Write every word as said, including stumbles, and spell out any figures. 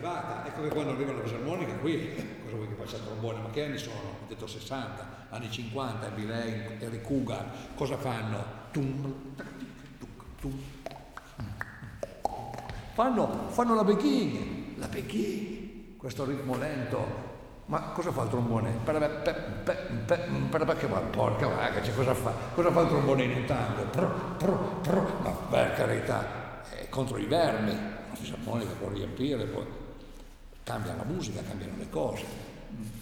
arrivata, ecco che quando arriva la fisarmonica qui, cosa vuoi che faccia il trombone? Ma che anni sono? Ho detto sessanta, anni cinquanta, Bill Hay, Eric Cougar, cosa fanno? Tum, tum, fanno, fanno la beguine, la beguine, questo ritmo lento. Ma cosa fa il trombone? Che va, porca vacca, cioè cosa fa? Cosa fa il trombone in un tango? Pro, pro, pro. Ma per carità, è contro i vermi, la fisarmonica può riempire, poi cambia la musica, cambiano le cose.